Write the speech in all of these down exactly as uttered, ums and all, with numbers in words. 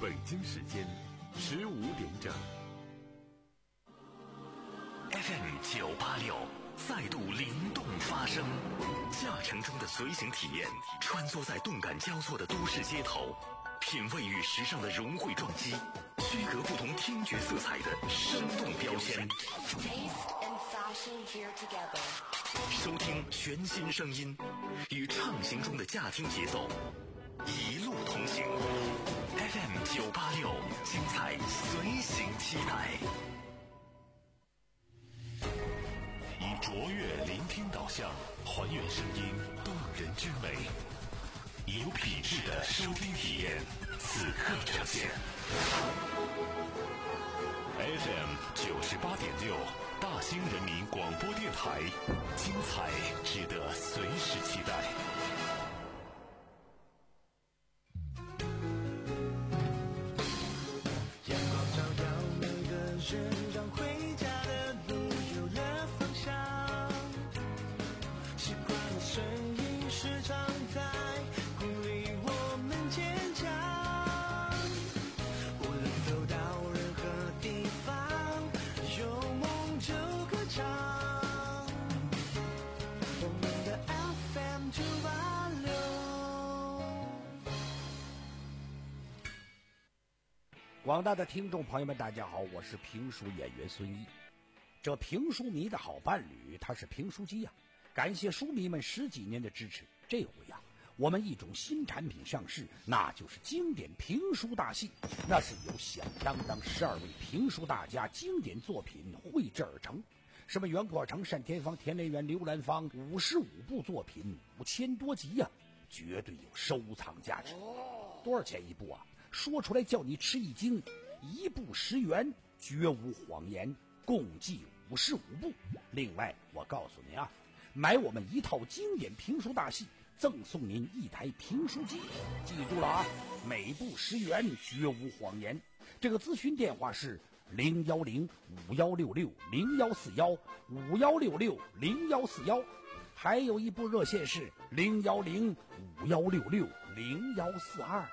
北京时间十五点整。 F M 九八六再度灵动发声，驾乘中的随行体验，穿梭在动感交错的都市街头，品味与时尚的融汇撞击，区隔不同听觉色彩的生动标签。收听全新声音，与畅行中的驾听节奏一路同行。F M 九八六，精彩随行期待。以卓越聆听导向，还原声音动人之美，以有品质的收听体验，此刻呈现。F M 九十八点六，大兴人民广播电台，精彩值得随时期待。 阳光照耀每个人，让回家的路有了方向。习惯的声音时常在鼓励我们坚强。无论走到任何地方，有梦就歌唱。我们的 F M 九八六。 广大的听众朋友们，大家好，我是评书演员孙一。这评书迷的好伴侣，他是评书机呀、啊。感谢书迷们十几年的支持，这回呀、啊，我们一种新产品上市，那就是经典评书大戏。那是由响当当十二位评书大家经典作品绘制而成，什么袁阔成、单田芳、田连元、刘兰芳，五十五部作品，五千多集呀、啊，绝对有收藏价值。多少钱一部啊？说出来叫你吃一惊，一部十元，绝无谎言，共计五十五部。另外，我告诉您啊，买我们一套经典评书大戏，赠送您一台评书机。记住了啊，每部十元，绝无谎言。这个咨询电话是零幺零五幺六六零幺四幺五幺六六零幺四幺，还有一部热线是零幺零五幺六六零幺四二。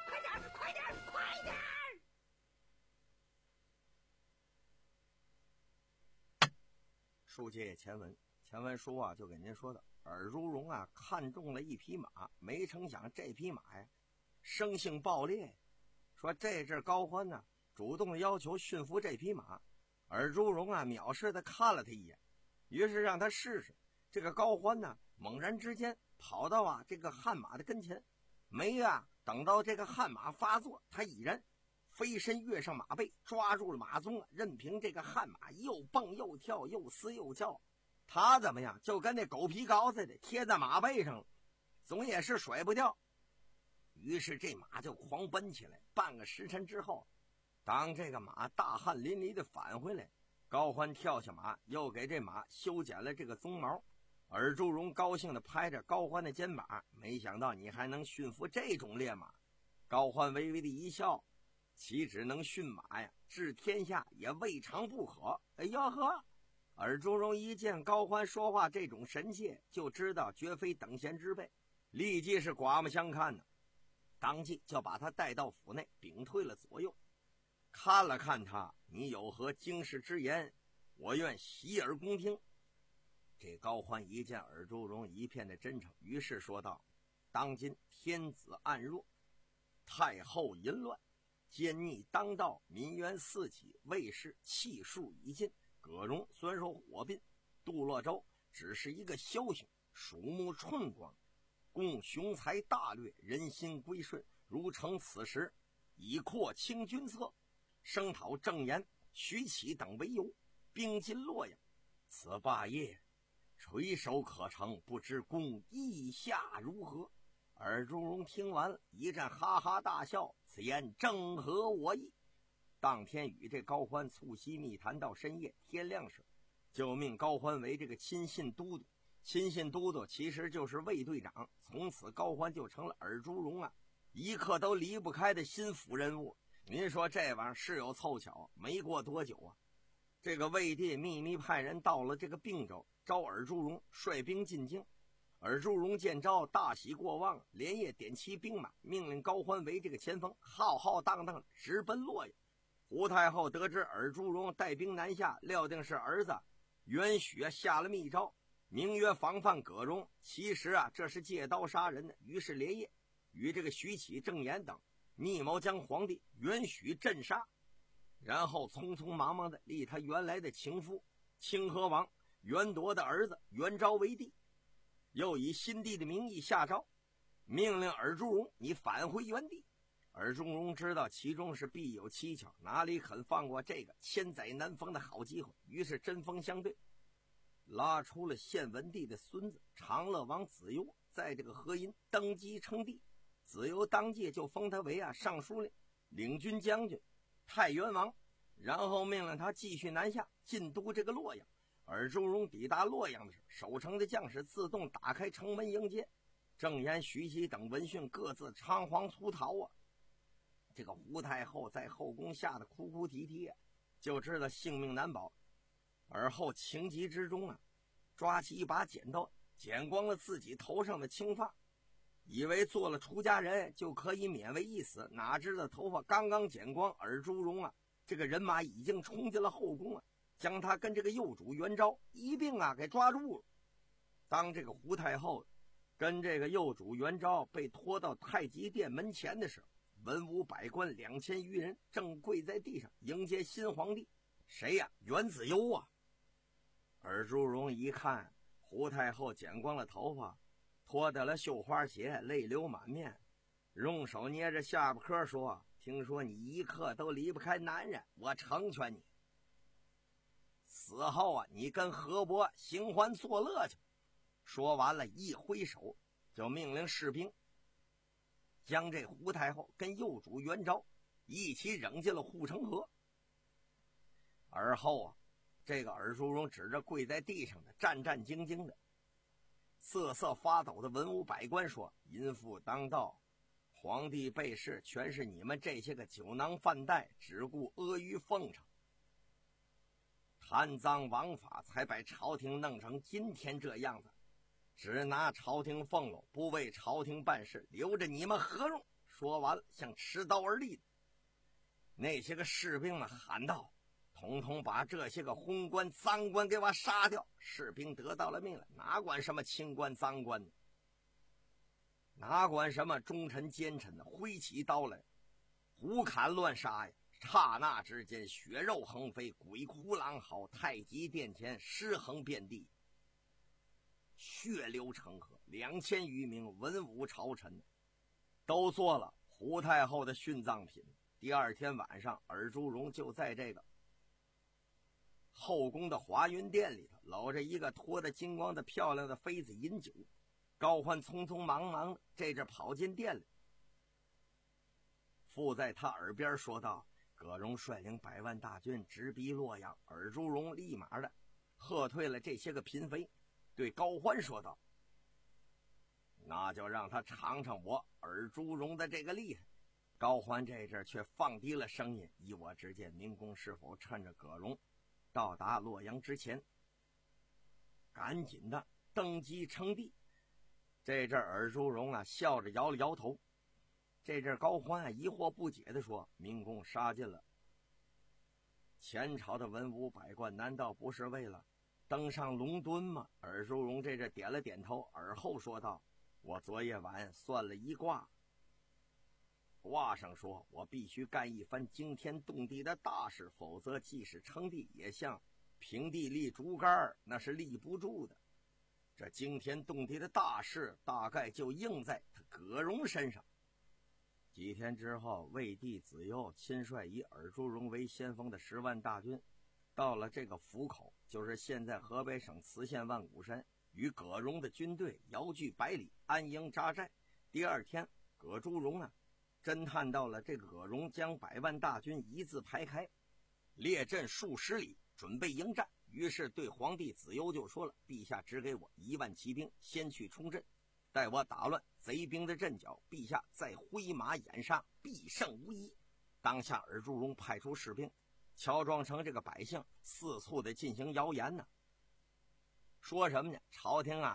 书接前文，前文书啊就给您说的，尔朱荣啊看中了一匹马，没成想这匹马呀生性暴烈，说这阵高欢呢主动要求驯服这匹马，尔朱荣啊藐视的看了他一眼，于是让他试试。这个高欢呢猛然之间跑到啊这个悍马的跟前，没啊等到这个悍马发作，他已然飞身跃上马背，抓住了马鬃，任凭这个悍马又蹦又跳，又嘶又叫，他怎么样就跟那狗皮膏似的贴在马背上了，总也是甩不掉。于是这马就狂奔起来。半个时辰之后，当这个马大汗淋漓的返回来，高欢跳下马，又给这马修剪了这个鬃毛。尔朱荣高兴地拍着高欢的肩膀，没想到你还能驯服这种烈马。高欢微微的一笑，岂只能驯马呀，治天下也未尝不可。哎呀呵！尔朱荣一见高欢说话这种神切，就知道绝非等闲之辈，立即是刮目相看呢。当即就把他带到府内，屏退了左右，看了看他，你有何经世之言，我愿洗耳恭听。这高欢一见尔朱荣一片的真诚，于是说道：当今天子暗弱，太后淫乱，奸逆当道，民怨四起，卫士气数已尽。葛荣虽然说火并，杜洛州只是一个枭雄，鼠目寸光，共雄才大略，人心归顺。如成此时，以扩清君侧，声讨郑言、徐启等为由，兵进洛阳，此霸业垂手可成，不知公意下如何？尔朱荣听完了，一阵哈哈大笑，此言正合我意。当天与这高欢促膝密谈到深夜，天亮时就命高欢为这个亲信都督。亲信都督其实就是卫队长，从此高欢就成了尔朱荣啊一刻都离不开的心腹人物。您说这玩意儿是有凑巧，没过多久啊，这个卫帝秘密派人到了这个并州，招尔朱荣率兵进京。 尔朱荣见招，大喜过望，连夜点齐兵马，命令高欢为这个前锋，浩浩荡荡直奔洛阳。胡太后得知尔朱荣带兵南下，料定是儿子袁许下了密诏，名曰防范葛荣，其实啊这是借刀杀人的。于是连夜与这个徐启、郑岩等密谋将皇帝袁许镇杀，然后匆匆忙忙的立他原来的情夫清河王袁铎的儿子袁昭为帝，又以新帝的名义下诏，命令尔朱荣你返回原地。尔朱荣知道其中是必有蹊跷，哪里肯放过这个千载难逢的好机会，于是针锋相对，拉出了献文帝的孙子长乐王子由，在这个河阴登基称帝。子由当届就封他为啊尚书令、领军将军、太原王，然后命令他继续南下进都这个洛阳。尔朱荣抵达洛阳的时候，守城的将士自动打开城门迎接。郑岩、徐熙等闻讯各自仓皇出逃啊！这个胡太后在后宫吓得哭哭啼啼啊，就知道性命难保。而后情急之中啊，抓起一把剪刀剪光了自己头上的青发，以为做了出家人就可以免为一死，哪知道头发刚刚剪光，尔朱荣啊这个人马已经冲进了后宫啊，将他跟这个幼主袁昭一并啊给抓住了。当这个胡太后跟这个幼主袁昭被拖到太极殿门前的时候，文武百官两千余人正跪在地上迎接新皇帝。谁呀？袁子由啊！尔朱荣一看胡太后剪光了头发，脱掉了绣花鞋，泪流满面，用手捏着下巴颏说：听说你一刻都离不开男人，我成全你。死后啊，你跟河伯行欢作乐去。说完了，一挥手就命令士兵将这胡太后跟幼主袁昭一起扔进了护城河。而后啊，这个尔朱荣指着跪在地上的战战兢兢的瑟瑟发抖的文武百官说：淫妇当道，皇帝被弑，全是你们这些个酒囊饭袋，只顾阿谀奉承，贪赃枉法，才把朝廷弄成今天这样子，只拿朝廷俸禄，不为朝廷办事，留着你们何用？说完了，向持刀而立的那些个士兵们喊道：统统把这些个昏官脏官给我杀掉！士兵得到了命令，哪管什么清官脏官呢？哪管什么忠臣奸臣呢？挥起刀来，胡砍乱杀呀！刹那之间，血肉横飞，鬼哭狼嚎，太极殿前尸横遍地，血流成河。两千余名文武朝臣都做了胡太后的殉葬品。第二天晚上，尔朱荣就在这个后宫的华云殿里头搂着一个脱得精光的漂亮的妃子饮酒。高欢匆匆忙忙的这阵跑进殿里，附在他耳边说道：葛荣率领百万大军直逼洛阳。尔朱荣立马的喝退了这些个嫔妃，对高欢说道：那就让他尝尝我尔朱荣的这个厉害。高欢这阵却放低了声音：依我之见，明公是否趁着葛荣到达洛阳之前赶紧的登基称帝？这阵尔朱荣啊笑着摇了摇头。这阵高欢啊疑惑不解地说：明公杀尽了前朝的文武百官，难道不是为了登上龙墩吗？尔朱荣这阵点了点头，而后说道：我昨夜晚算了一卦，卦上说我必须干一番惊天动地的大事，否则即使称帝也像平地立竹竿，那是立不住的。这惊天动地的大事大概就应在他葛荣身上。几天之后，魏帝子由亲率以尔朱荣为先锋的十万大军到了这个府口，就是现在河北省磁县万古山，与葛荣的军队遥距百里，安营扎寨。第二天，葛朱荣啊侦探到了这个葛荣将百万大军一字排开，列阵数十里，准备迎战。于是对皇帝子由就说了：陛下只给我一万骑兵，先去冲阵，待我打乱贼兵的阵脚，陛下再挥马掩杀，必胜无疑。当下尔朱荣派出士兵乔装成这个百姓，四处的进行谣言呢。说什么呢？朝廷啊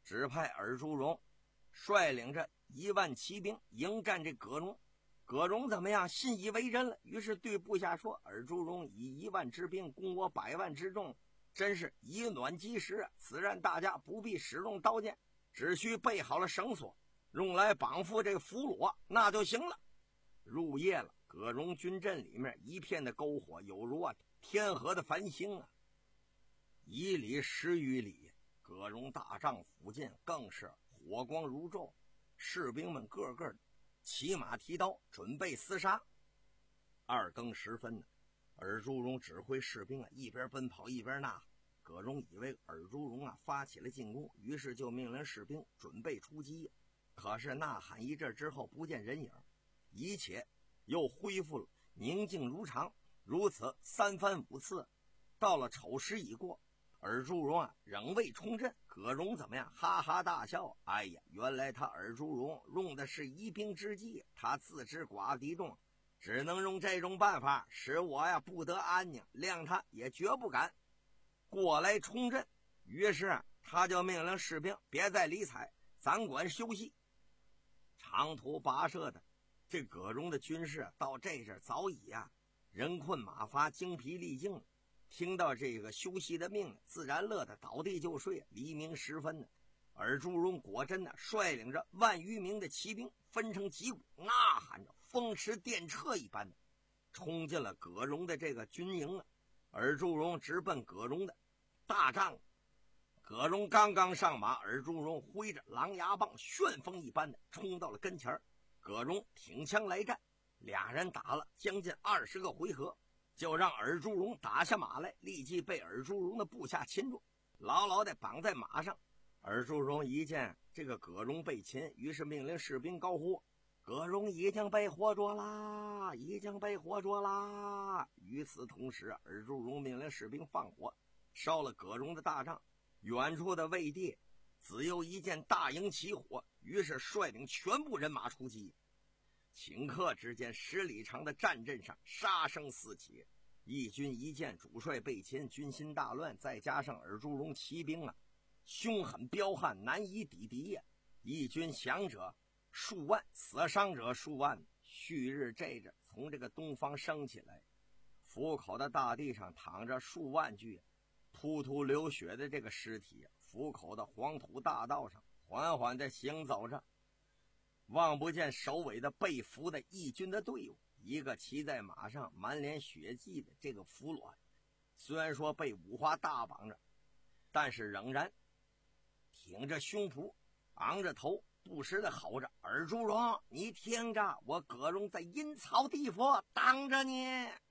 指派尔朱荣率领着一万骑兵迎战这葛荣。葛荣怎么样？信以为真了，于是对部下说：“尔朱荣以一万之兵攻我百万之众，真是以卵击石啊！此战大家不必使用刀剑，只需备好了绳索，用来绑缚这个俘虏，那就行了。”入夜了，葛荣军阵里面一片的篝火，有如啊天河的繁星啊。以里十余里，葛荣大帐附近更是火光如昼，士兵们个个骑马提刀，准备厮杀。二更时分呢，尔朱荣指挥士兵啊一边奔跑一边呐喊。葛荣以为尔朱荣啊发起了进攻，于是就命令士兵准备出击。可是呐喊一阵之后不见人影，一切又恢复了宁静如常。如此三番五次，到了丑时已过，尔朱荣啊仍未冲阵。葛荣怎么样？哈哈大笑。哎呀，原来他尔朱荣用的是疑兵之计，他自知寡敌众，只能用这种办法使我呀不得安宁，谅他也绝不敢过来冲阵。于是他就命令士兵别再理睬，咱管休息。长途跋涉的这葛荣的军士到这阵早已呀、啊、人困马乏，精疲力尽了。听到这个休息的命令，自然乐得倒地就睡。黎明时分呢，尔朱荣果真呢率领着万余名的骑兵分成几股，呐喊着风驰电掣一般的冲进了葛荣的这个军营啊。尔朱荣直奔葛荣的大帐。葛荣刚刚上马，尔朱荣挥着狼牙棒，旋风一般的冲到了跟前。葛荣挺枪来战，俩人打了将近二十个回合，就让尔朱荣打下马来，立即被尔朱荣的部下擒住，牢牢地绑在马上。尔朱荣一见这个葛荣被擒，于是命令士兵高呼：“葛荣已经被活捉啦！已经被活捉啦！”与此同时，尔朱荣命令士兵放火，烧了葛荣的大帐。远处的魏地只有一见大营起火，于是率领全部人马出击。顷刻之间，十里长的战阵上杀声四起，义军一见主帅被擒，军心大乱，再加上尔朱荣骑兵啊凶狠彪悍，难以抵敌呀。义军降者数万，死伤者数万。旭日这着从这个东方升起来，府口的大地上躺着数万具突突流血的这个尸体，府口的黄土大道上缓缓地行走着，望不见首尾的被俘的义军的队伍。一个骑在马上满脸血迹的这个俘虏，虽然说被五花大绑着，但是仍然挺着胸脯，昂着头，不时地吼着：“尔朱荣，你听着，我葛荣在阴曹地府等着你！”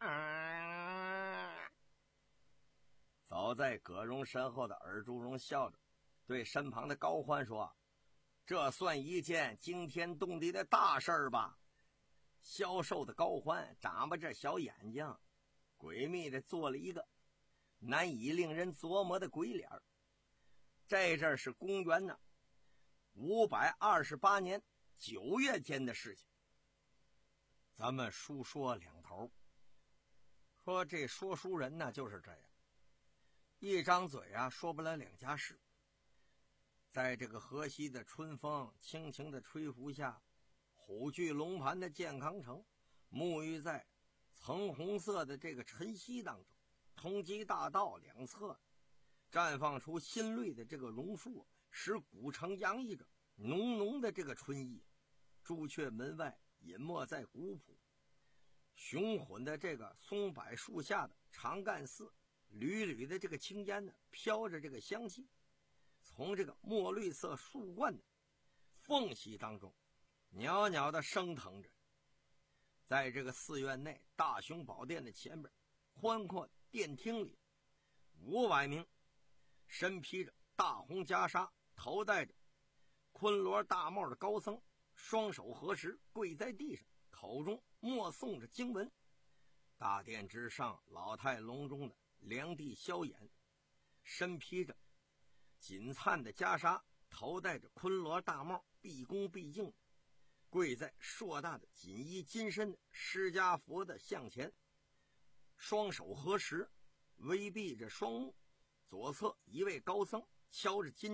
啊！走在葛荣身后的尔朱荣笑着对身旁的高欢说：“这算一件惊天动地的大事儿吧？”消瘦的高欢眨巴着小眼睛，诡秘地做了一个难以令人琢磨的鬼脸。这阵是公元呢五百二十八年九月间的事情。咱们书说两头，说这说书人呢就是这样，一张嘴啊说不了两家事。在这个河西的春风轻轻的吹拂下，虎踞龙盘的健康城沐浴在橙红色的这个晨曦当中，通缉大道两侧绽放出新绿的这个榕树，使古城洋溢着浓浓的这个春意。朱雀门外隐没在古朴雄浑的这个松柏树下的长干寺，缕缕的这个青烟呢飘着这个香气，从这个墨绿色树冠的缝隙当中袅袅的升腾着。在这个寺院内大雄宝殿的前边宽阔殿厅里，五百名身披着大红袈裟，头戴着昆罗大帽的高僧，双手合十跪在地上，口中默诵着经文。大殿之上，老态龙钟的梁帝萧衍，身披着锦灿的袈裟，头戴着昆罗大帽，毕恭毕敬跪在硕大的锦衣金身的释迦佛的像前，双手合十，微闭着双目。左侧一位高僧敲着金钟，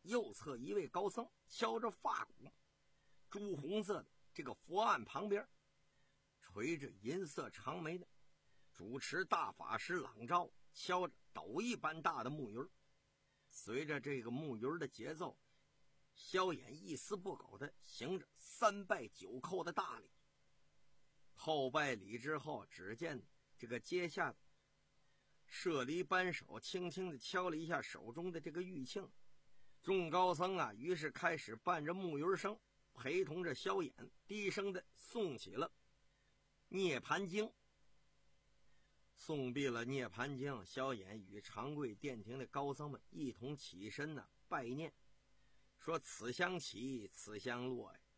右侧一位高僧敲着发鼓，朱红色的这个佛案旁边垂着银色长眉的主持大法师朗照敲着斗一般大的木鱼，随着这个木鱼的节奏，萧衍一丝不苟地行着三拜九叩的大礼。叩拜礼之后，只见这个阶下的舍离扳手轻轻地敲了一下手中的这个玉磬，众高僧啊，于是开始伴着木鱼声，陪同着萧衍低声地诵起了涅盘经。诵毕了涅盘经，萧衍与长贵殿庭的高僧们一同起身呢、啊、拜念，说此香起，此香落呀。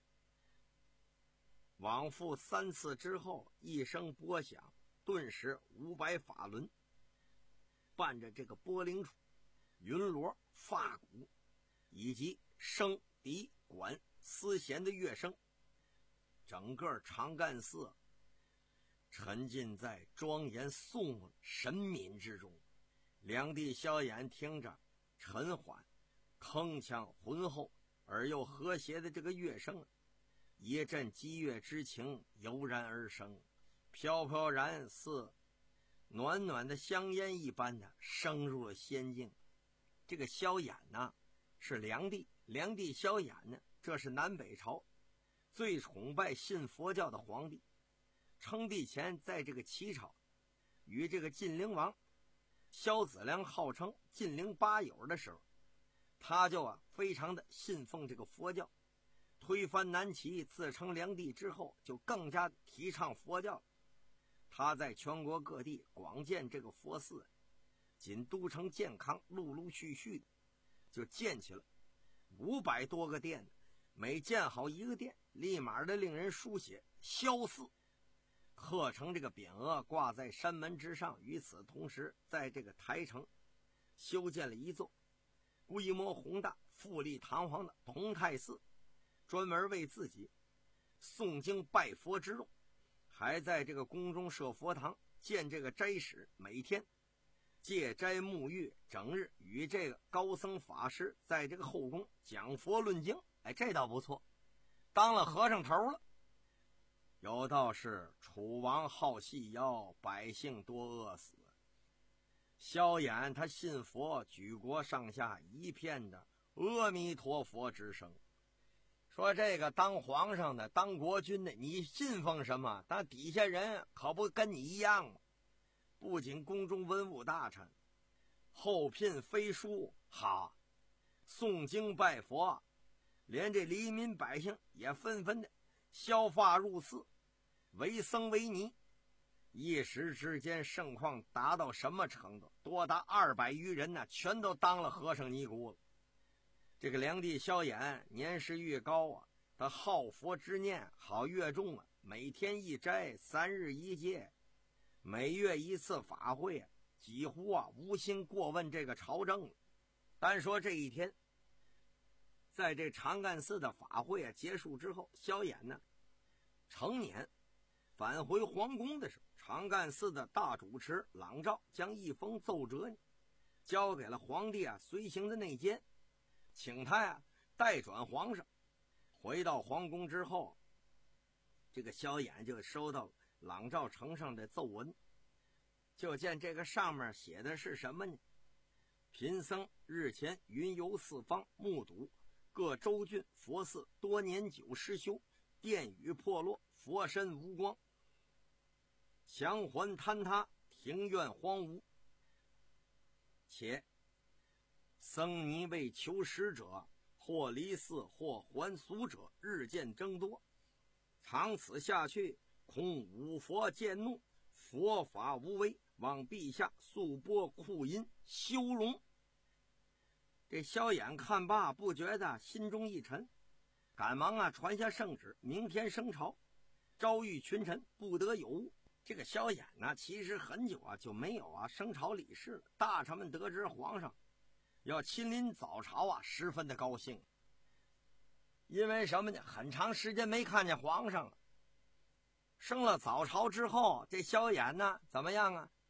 往复三次之后，一声拨响，顿时五百法轮伴着这个波铃杵、云锣、发鼓以及笙、笛、管、丝弦的乐声，整个长干寺沉浸在庄严颂神敏之中。两地萧衍听着沉缓、铿锵、浑厚而又和谐的这个乐声，一阵激越之情油然而生，飘飘然似暖暖的香烟一般的升入了仙境。这个萧衍呢是梁帝，梁帝萧衍呢，这是南北朝最崇拜信佛教的皇帝。称帝前在这个齐朝与这个晋灵王萧子良号称晋灵八友的时候，他就啊非常的信奉这个佛教。推翻南齐自称梁帝之后，就更加提倡佛教。他在全国各地广建这个佛寺，仅都城建康陆陆续续的就建起了五百多个殿，每建好一个殿，立马的令人书写萧寺，刻成这个匾额挂在山门之上。与此同时，在这个台城修建了一座规模宏大、富丽堂皇的同泰寺，专门为自己诵经拜佛之用。还在这个宫中设佛堂，建这个斋室，每天戒斋沐浴，整日与这个高僧法师在这个后宫讲佛论经。哎，这倒不错，当了和尚头了。有道是楚王好细腰，百姓多饿死。萧衍他信佛，举国上下一片的阿弥陀佛之声。说这个当皇上的、当国君的，你信奉什么？但底下人可不跟你一样吗？不仅宫中文武大臣后聘飞书，哈，诵经拜佛，连这黎民百姓也纷纷的削发入寺，为僧为尼。一时之间盛况达到什么程度？多达二百余人呢，全都当了和尚尼姑了。这个梁帝萧衍年事愈高啊，他好佛之念好越重啊，每天一斋，三日一戒，每月一次法会啊，几乎啊无心过问这个朝政了。单说这一天，在这长干寺的法会啊结束之后，萧衍呢成年返回皇宫的时候，长干寺的大主持朗照将一封奏折交给了皇帝啊随行的内监，请他呀代转皇上。回到皇宫之后，这个萧衍就收到朗照呈上的奏文，就见这个上面写的是什么呢？贫僧日前云游四方，目睹各州郡佛寺多年久失修，殿宇破落，佛身无光，墙环坍塌，庭院荒芜，且僧尼为求实者，或离寺或还俗者日渐增多，长此下去，恐五佛渐怒，佛法无威，望陛下速拨库银修容。这萧衍看罢，不觉得心中一沉，赶忙啊传下圣旨，明天升朝，招谕群臣，不得有误。这个萧衍呢，其实很久啊就没有啊升朝理事了。大臣们得知皇上要亲临早朝啊，十分的高兴。因为什么呢？很长时间没看见皇上了。升了早朝之后，这萧衍呢怎么样啊？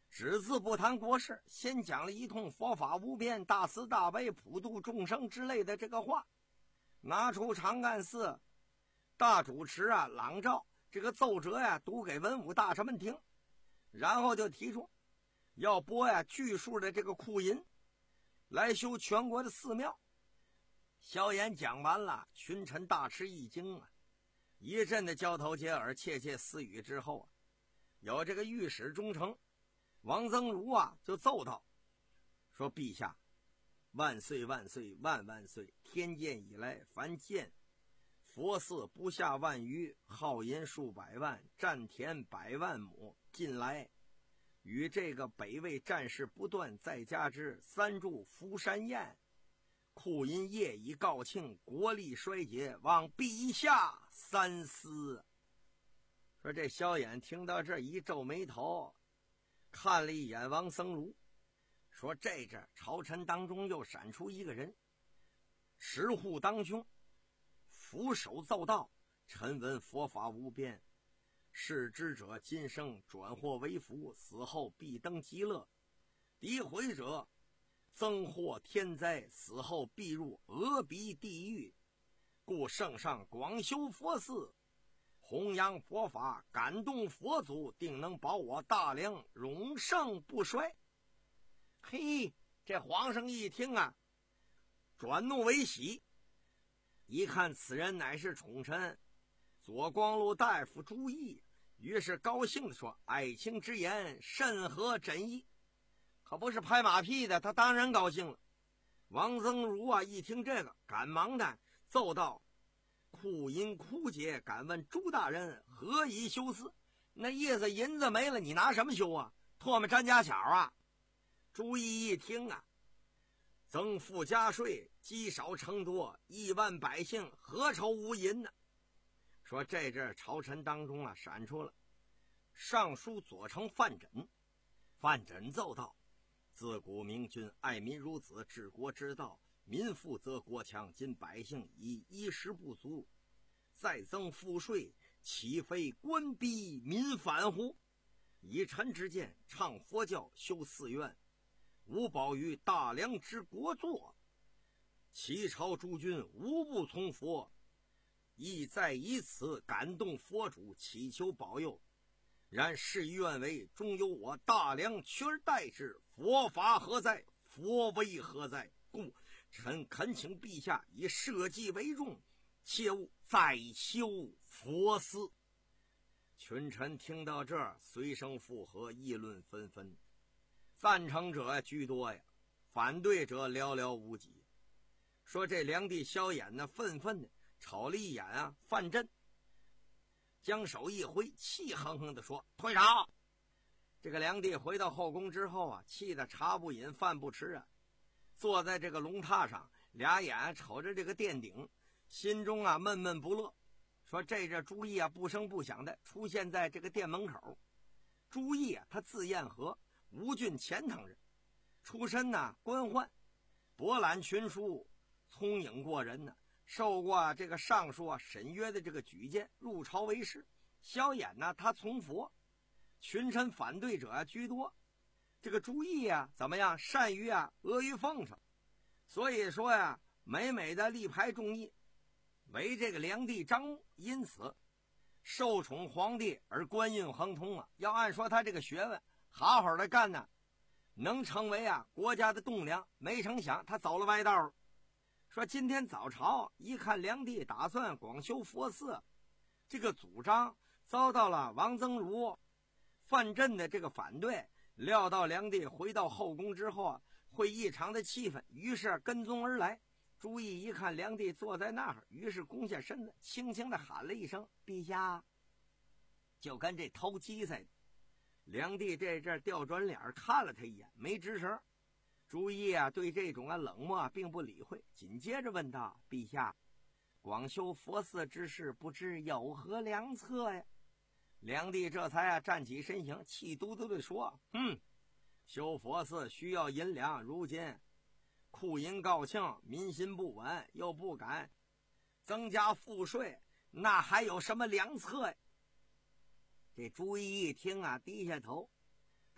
只字不谈国事，先讲了一通佛法无边、大慈大悲、普度众生之类的这个话，拿出长安寺大主持啊朗照这个奏折呀、啊、读给文武大臣们听，然后就提出要拨呀、啊、巨数的这个库银来修全国的寺庙。萧衍讲完了，群臣大吃一惊啊，一阵的交头接耳、窃窃私语之后啊，有这个御史中丞王曾如啊就奏道说：“陛下，万岁万岁万万岁！天建以来，凡建佛寺不下万余，耗银数百万，占田百万亩。近来与这个北魏战事不断，再加之三柱福山宴，库银业已告罄，国力衰竭，望陛下三思。”说这萧衍听到这一皱眉头，看了一眼王僧孺，说这阵朝臣当中又闪出一个人，持护当胸，俯首奏道：“臣闻佛法无边，视之者今生转祸为福，死后必登极乐；诋毁者增祸天灾，死后必入峨鼻地狱。故圣上广修佛寺，弘扬佛法，感动佛祖，定能保我大梁永盛不衰。”嘿，这皇上一听啊，转怒为喜，一看此人乃是宠臣左光禄大夫朱毅，于是高兴地说：“爱卿之言甚合朕意。”可不是拍马屁的，他当然高兴了。王曾孺啊一听这个，赶忙的奏道：“库银枯竭，敢问朱大人何以修寺？”那意思银子没了，你拿什么修啊？唾沫沾家巧啊！朱毅一听啊，增赋加税，积少成多，亿万百姓何愁无银呢？说这阵朝臣当中啊闪出了尚书左丞范缜，范缜奏道：“自古明君爱民如子，治国之道，民富则国强，今百姓已衣食不足，再增赋税，岂非官逼民反乎？以臣之见，倡佛教，修寺院，无保于大梁之国祚。齐朝诸君无不从佛，意在以此感动佛主，祈求保佑。然事与愿违，终由我大梁取而代之。佛法何在？佛威何在？故臣恳请陛下以社稷为重，切勿再修佛寺。”群臣听到这儿，随声附和，议论纷纷。赞成者居多呀，反对者寥寥无几。说这梁帝萧衍呢，愤愤的瞅了一眼啊范缜，将手一挥，气哼哼地说：“退朝！”这个梁帝回到后宫之后啊，气得茶不饮饭不吃啊，坐在这个龙榻上，俩眼瞅着这个殿顶，心中啊闷闷不乐。说这阵朱毅啊不声不响的出现在这个殿门口。朱毅啊，他字彦和，吴郡钱塘人，出身呢官宦，博览群书，聪颖过人呢，受过这个尚书啊沈约的这个举荐，入朝为士。萧衍呢，他从佛，群臣反对者啊居多。这个朱毅啊怎么样？善于啊阿谀奉承，所以说呀，每每的力排众议，为这个梁帝张目，因此受宠皇帝而官运亨通啊。要按说他这个学问好好的干呢，能成为啊国家的栋梁。没成想他走了歪道了。说今天早朝一看梁帝打算广修佛寺，这个主张遭到了王曾孺、范缜的这个反对。料到梁帝回到后宫之后啊，会异常的气愤，于是跟踪而来。朱毅一看梁帝坐在那儿，于是弓下身子，轻轻地喊了一声：“陛下！”就跟这偷鸡似的。梁帝这阵调转脸看了他一眼，没吱声。朱毅啊，对这种啊冷漠啊并不理会，紧接着问道：“陛下，广修佛寺之事，不知有何良策呀？”梁帝这才啊站起身形，气嘟嘟地说：“嗯，修佛寺需要银两，如今库银告罄，民心不稳，又不敢增加赋税，那还有什么良策呀？”这朱毅一听啊，低下头，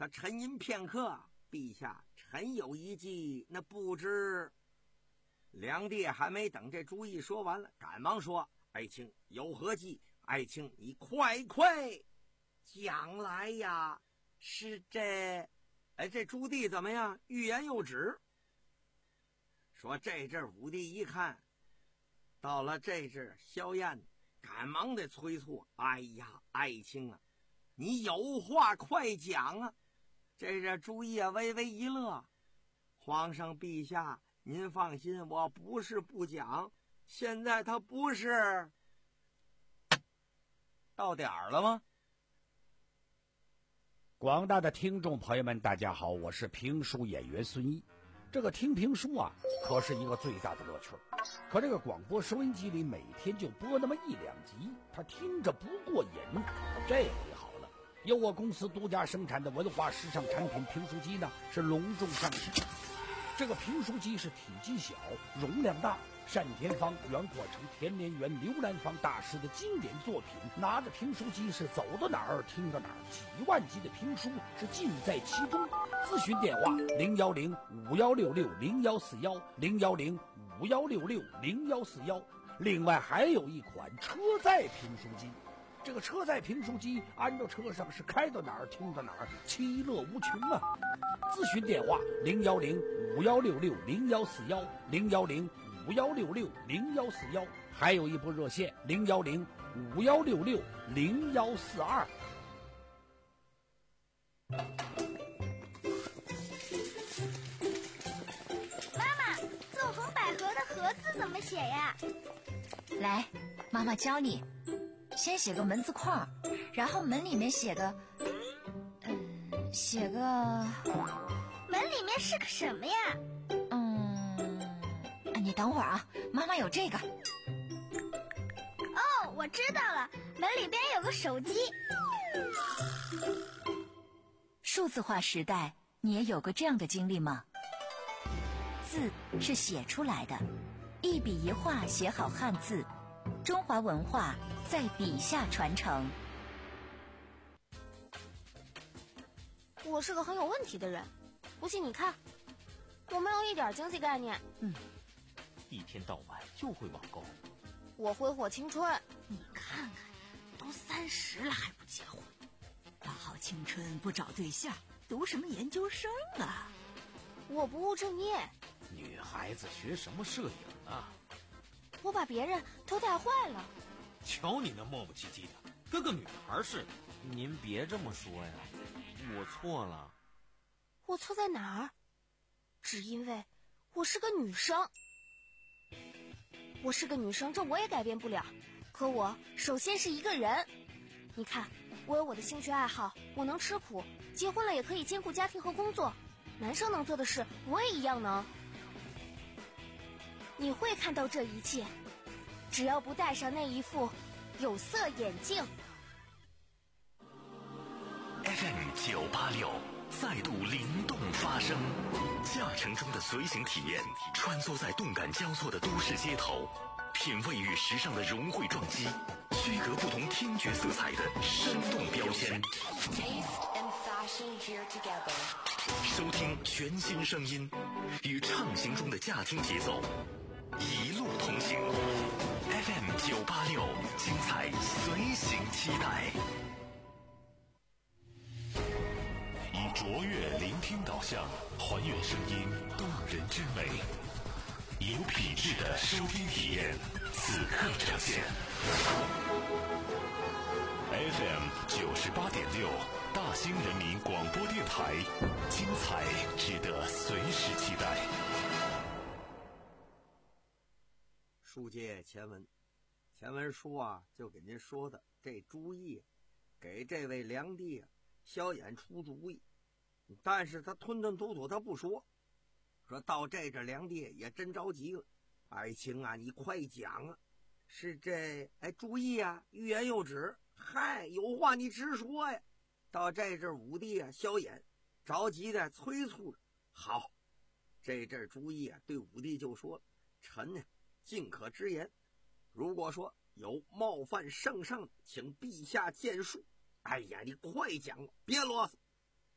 他沉吟片刻，陛下臣有一计，那不知。梁帝还没等这主意说完了，赶忙说：爱卿有何计？爱卿你快快讲来呀！是这哎，这朱棣怎么样？欲言又止。说这阵武帝一看到了这阵萧燕，赶忙的催促：哎呀，爱卿啊，你有话快讲啊！这阵朱棣啊微微一乐：皇上陛下，您放心，我不是不讲，现在他不是到点儿了吗？ 广大的听众朋友们，大家好，我是评书演员孙一。这个听评书啊，可是一个最大的乐趣。可这个广播收音机里每天就播那么一两集，他听着不过瘾。这回好了，由我公司独家生产的文化时尚产品评书机呢，是隆重上市。这个评书机是体积小，容量大，单田芳、袁阔成、田连元、刘兰芳大师的经典作品。拿着评书机是走到哪儿听到哪儿，几万集的评书是尽在其中。咨询电话零幺零五幺六六零幺四幺零幺零五幺六六零幺四幺。另外还有一款车载评书机。这个车载评书机安到车上是开到哪儿听到哪儿，其乐无穷啊！咨询电话零幺零五幺六六零幺四幺零幺零五幺六六零幺四幺，还有一部热线零幺零五幺六六零幺四二。 妈妈，纵横捭阖的阖字怎么写呀？ 来，妈妈教你。先写个门字框，然后门里面写个，嗯，写个门里面是个什么呀？ 嗯，你等会儿啊，妈妈有这个。 哦，我知道了，门里边有个手机。 数字化时代，你也有过这样的经历吗？字是写出来的，一笔一画写好汉字，中华文化在笔下传承。 我是个很有问题的人，不信你看，我没有一点经济概念。 嗯，一天到晚就会网购。 我挥霍青春， 你看看，都三十了还不结婚，大好青春不找对象，读什么研究生啊？ 我不务正业。 女孩子学什么摄影啊？ 我把别人都带坏了。 瞧你那磨磨唧唧的，跟个女孩似的。您别这么说呀，我错了。 我错在哪儿？只因为我是个女生。我是个女生，这我也改变不了。可我首先是一个人。你看，我有我的兴趣爱好，我能吃苦，结婚了也可以兼顾家庭和工作。男生能做的事，我也一样能。你会看到这一切，只要不戴上那一副有色眼镜。 F M 九八六再度灵动发声，驾乘中的随行体验，穿梭在动感交错的都市街头，品味与时尚的融汇撞击，区隔不同听觉色彩的生动标签。收听全新声音，与畅行中的驾听节奏一路同行。F M 九八六，精彩随行期待。 以卓越聆听导向，还原声音动人之美，有品质的收听体验，此刻呈现。F M 九十八点六，大兴人民广播电台，精彩值得随时期待。 书接前文，前文书啊，就给您说的这朱毅给这位梁帝啊萧衍出主意，但是他吞吞吐吐，他不说。说到这阵梁帝也真着急了，爱卿啊，你快讲啊！是这哎朱毅啊，欲言又止，嗨，有话你直说呀！到这阵武帝啊，萧衍着急的催促着。好，这阵朱毅啊，对武帝就说了：“臣呢，尽可直言。如果说有冒犯圣上，请陛下见恕。”哎呀，你快讲，别啰嗦。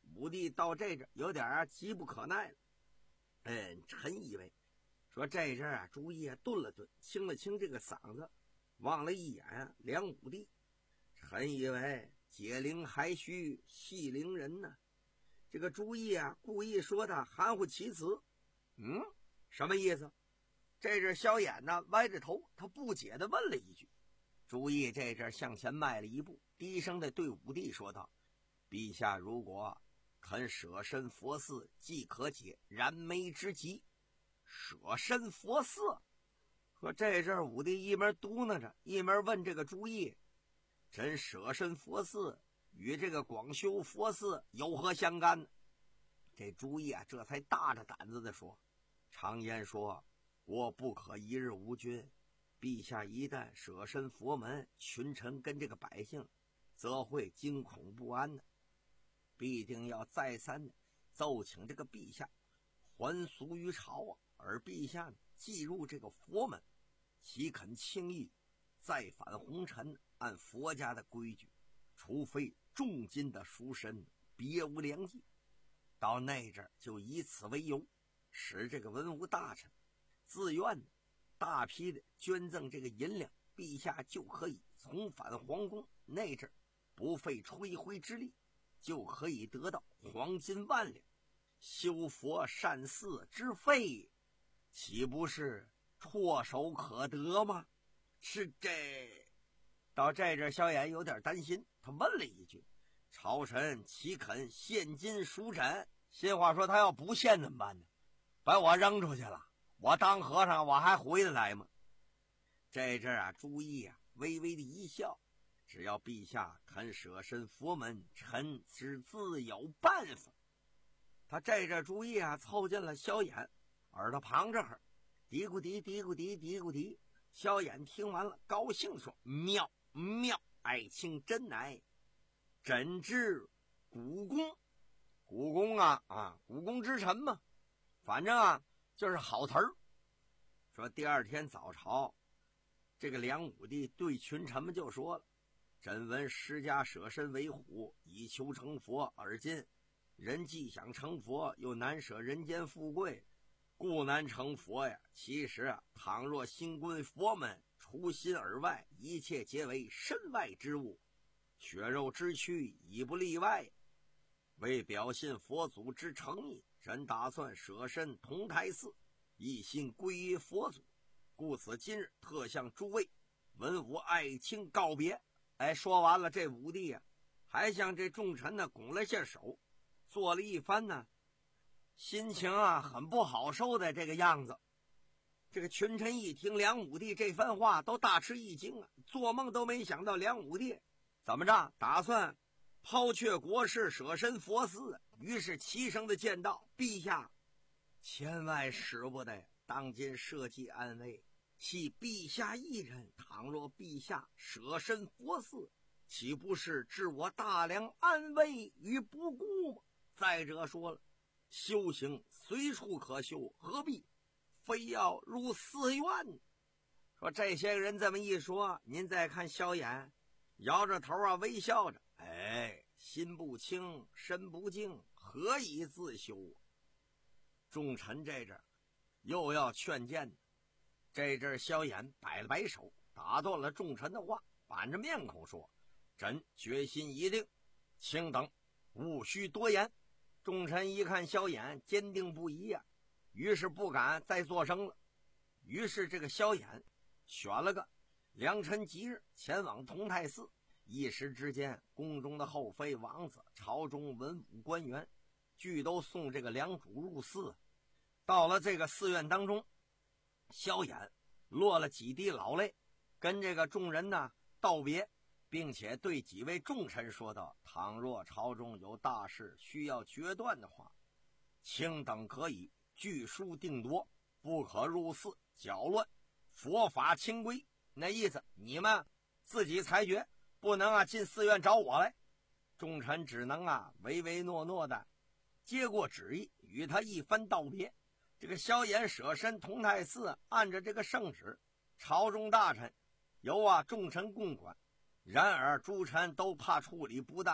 武帝到这阵有点啊急不可耐了。嗯，臣以为说这阵啊，朱棣啊顿了顿，清了清这个嗓子，望了一眼啊梁武帝。臣以为解铃还须系铃人呢。这个朱棣啊故意说的含糊其辞。嗯，什么意思？这阵萧衍呢歪着头，他不解地问了一句。朱棣这阵向前迈了一步，低声地对武帝说道：陛下如果肯舍身佛寺，即可解燃眉之急。舍身佛寺，说这阵武帝一边嘟囔着，一边问这个朱棣：真舍身佛寺与这个广修佛寺有何相干呢？这朱棣啊这才大着胆子地说：常言说国不可一日无君，陛下一旦舍身佛门，群臣跟这个百姓则会惊恐不安的，必定要再三的奏请这个陛下还俗于朝啊。而陛下既入这个佛门，岂肯轻易再返红尘？按佛家的规矩，除非重金的赎身，别无良计。到那阵就以此为由，使这个文武大臣自愿的大批的捐赠这个银两，陛下就可以重返皇宫。那阵不费吹灰之力，就可以得到黄金万两，修佛善寺之费，岂不是唾手可得吗？是这。到这阵萧衍有点担心，他问了一句：朝臣岂肯现金赎枕？新话说他要不现怎么办呢？把我扔出去了，我当和尚我还回得来吗？这阵啊朱棣啊微微的一笑，只要陛下肯舍身佛门，臣只自有办法。他这阵朱棣啊凑近了萧衍耳朵旁这儿，嘀咕嘀嘀咕嘀嘀咕嘀。萧衍听完了高兴地说：妙妙，爱卿真乃朕之古公。古公啊啊，古公之臣嘛，反正啊就是好词儿。说第二天早朝，这个梁武帝对群臣们就说了：朕闻释迦舍身为虎，以求成佛，而今人既想成佛，又难舍人间富贵，故难成佛呀。其实啊，倘若心归佛门，除心而外，一切皆为身外之物，血肉之躯已不例外。为表现佛祖之诚意，朕打算舍身同台寺，一心归于佛祖，故此今日特向诸位文武爱卿告别。哎，说完了，这武帝啊还向这众臣呢拱了下手，做了一番呢心情啊很不好受的这个样子。这个群臣一听梁武帝这番话，都大吃一惊啊，做梦都没想到梁武帝怎么着打算抛却国事，舍身佛寺。于是齐声的见到：陛下千万使不得，当今社稷安危系陛下一人，倘若陛下舍身佛寺，岂不是置我大梁安危于不顾吗？再者说了，修行随处可修，何必非要入寺院？说这些人这么一说，您再看萧衍摇着头啊微笑着，哎，心不清身不净，何以自修？众臣这阵又要劝谏，这阵萧衍摆了摆手，打断了众臣的话，板着面孔说：朕决心已定，请等勿需多言。众臣一看萧衍坚定不移呀、啊，于是不敢再作声了。于是这个萧衍选了个良辰吉日，前往同泰寺。一时之间，宫中的后妃王子、朝中文武官员俱都送这个梁主入寺。到了这个寺院当中，萧衍落了几滴老泪，跟这个众人呢道别，并且对几位重臣说道：倘若朝中有大事需要决断的话，卿等可以据书定夺，不可入寺搅乱佛法清规。那意思你们自己裁决，不能啊进寺院找我来。众臣只能啊唯唯诺诺的接过旨意，与他一番道别。这个萧衍舍身同泰寺，按着这个圣旨，朝中大臣由啊众臣共管。然而诸臣都怕处理不当，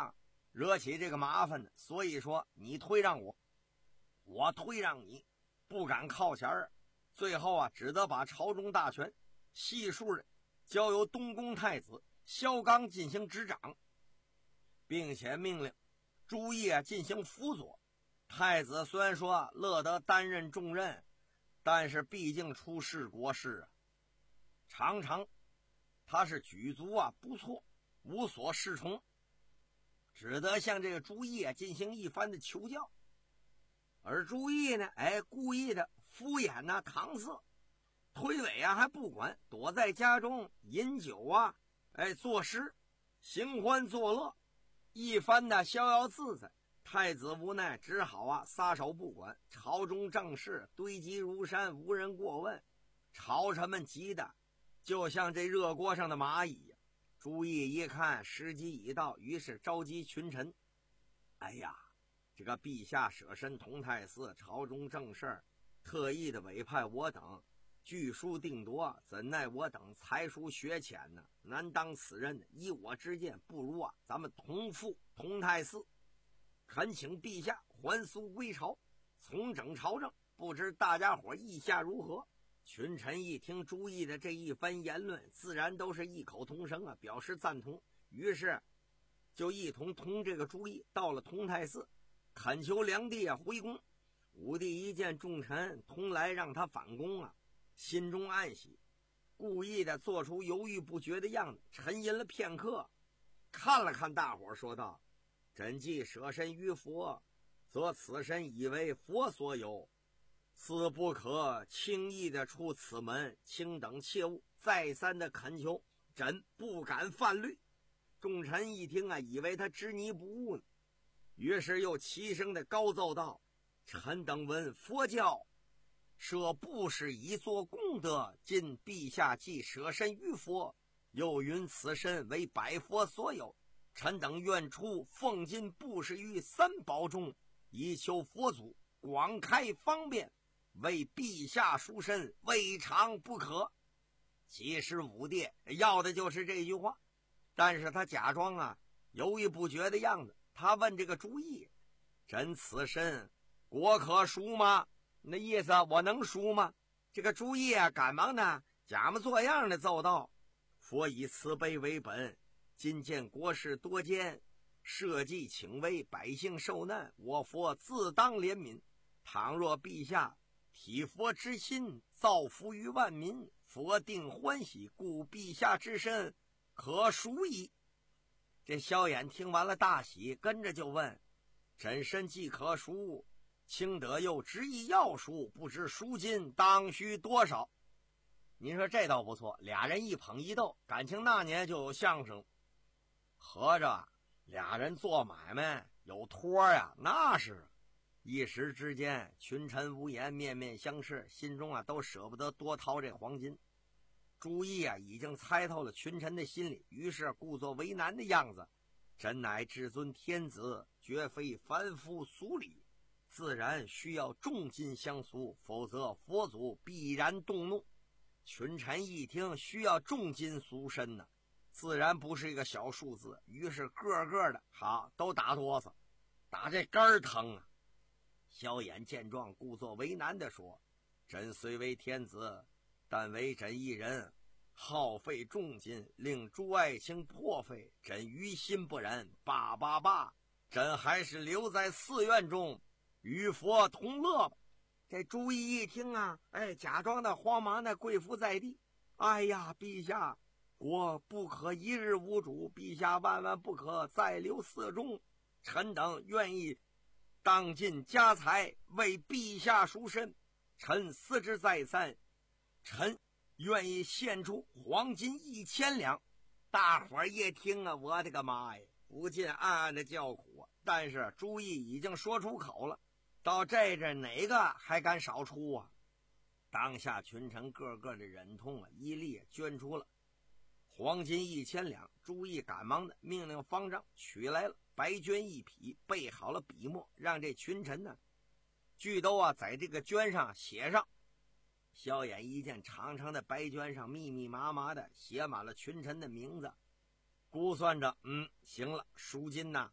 惹起这个麻烦呢。所以说你推让我，我推让你，不敢靠前儿，最后啊，只得把朝中大权悉数的交由东宫太子萧纲进行执掌，并且命令朱毅啊进行辅佐。太子虽然说乐得担任重任，但是毕竟出事国事啊，常常他是举足啊不错，无所适从，只得向这个朱毅啊进行一番的求教。而朱毅呢，哎，故意的敷衍呐、啊、搪塞，推诿啊还不管，躲在家中饮酒啊，哎，作诗，行欢作乐，一番的逍遥自在。太子无奈，只好啊撒手不管。朝中政事堆积如山，无人过问，朝臣们急的就像这热锅上的蚂蚁呀。朱毅一看时机已到，于是召集群臣。哎呀，这个陛下舍身同泰寺，朝中政事特意的委派我等据书定夺，怎奈我等才疏学浅呢，难当此任。依我之见，不如啊咱们同赴同泰寺，恳请陛下还俗归朝，重整朝政，不知大家伙意下如何？群臣一听朱毅的这一番言论，自然都是异口同声啊，表示赞同。于是就一同同这个朱毅到了同泰寺，恳求梁帝啊回宫。武帝一见众臣同来让他反宫啊，心中暗喜，故意的做出犹豫不决的样子，沉吟了片刻，看了看大伙说道：朕既舍身于佛，则此身以为佛所有，自不可轻易的出此门，卿等切勿。再三的恳求，朕不敢犯律。众臣一听啊，以为他执迷不悟呢，于是又齐声的高奏道：臣等闻佛教舍布施以作功德，今陛下既舍身于佛，又云此身为百佛所有，臣等愿出奉金布施于三宝中，以求佛祖广开方便，为陛下赎身，未尝不可。其实武帝要的就是这句话，但是他假装啊犹豫不决的样子。他问这个朱毅：朕此身国可赎吗？那意思我能赎吗？这个朱毅啊赶忙呢假模作样的奏道：佛以慈悲为本，今见国事多艰，社稷请危，百姓受难，我佛自当怜悯。倘若陛下体佛之心，造福于万民，佛定欢喜，故陛下之身可赎矣。这萧衍听完了大喜，跟着就问：朕身既可赎，卿德又执意要赎，不知赎金当需多少？您说这倒不错，俩人一捧一逗，感情那年就有相声。合着俩人做买卖有托呀，那是。一时之间群臣无言，面面相视，心中啊都舍不得多掏这黄金。朱毅啊已经猜透了群臣的心理，于是故作为难的样子：朕乃至尊天子，绝非凡夫俗礼，自然需要重金相赎，否则佛祖必然动怒。群臣一听需要重金赎身呢，自然不是一个小数字，于是个个的好都打哆嗦，打这肝疼啊。萧衍见状，故作为难地说：朕虽为天子，但为朕一人，耗费重金，令朱爱卿破费，朕于心不忍。罢罢罢，朕还是留在寺院中与佛同乐吧。这朱毅一听啊，哎，假装的慌忙的跪伏在地：哎呀，陛下，国不可一日无主，陛下万万不可再留寺中，臣等愿意当尽家财为陛下赎身，臣思之再三，臣愿意献出黄金一千两。大伙儿一听啊，我的个妈呀，不禁暗暗的叫苦啊。但是朱毅已经说出口了，到这阵哪个还敢少出啊？当下群臣个个的忍痛啊，一力捐出了黄金一千两。朱毅赶忙的命令方丈取来了白绢一匹，备好了笔墨，让这群臣呢俱都啊在这个绢上写上。萧衍一见长长的白绢上密密麻麻的写满了群臣的名字，估算着嗯行了，赎金呢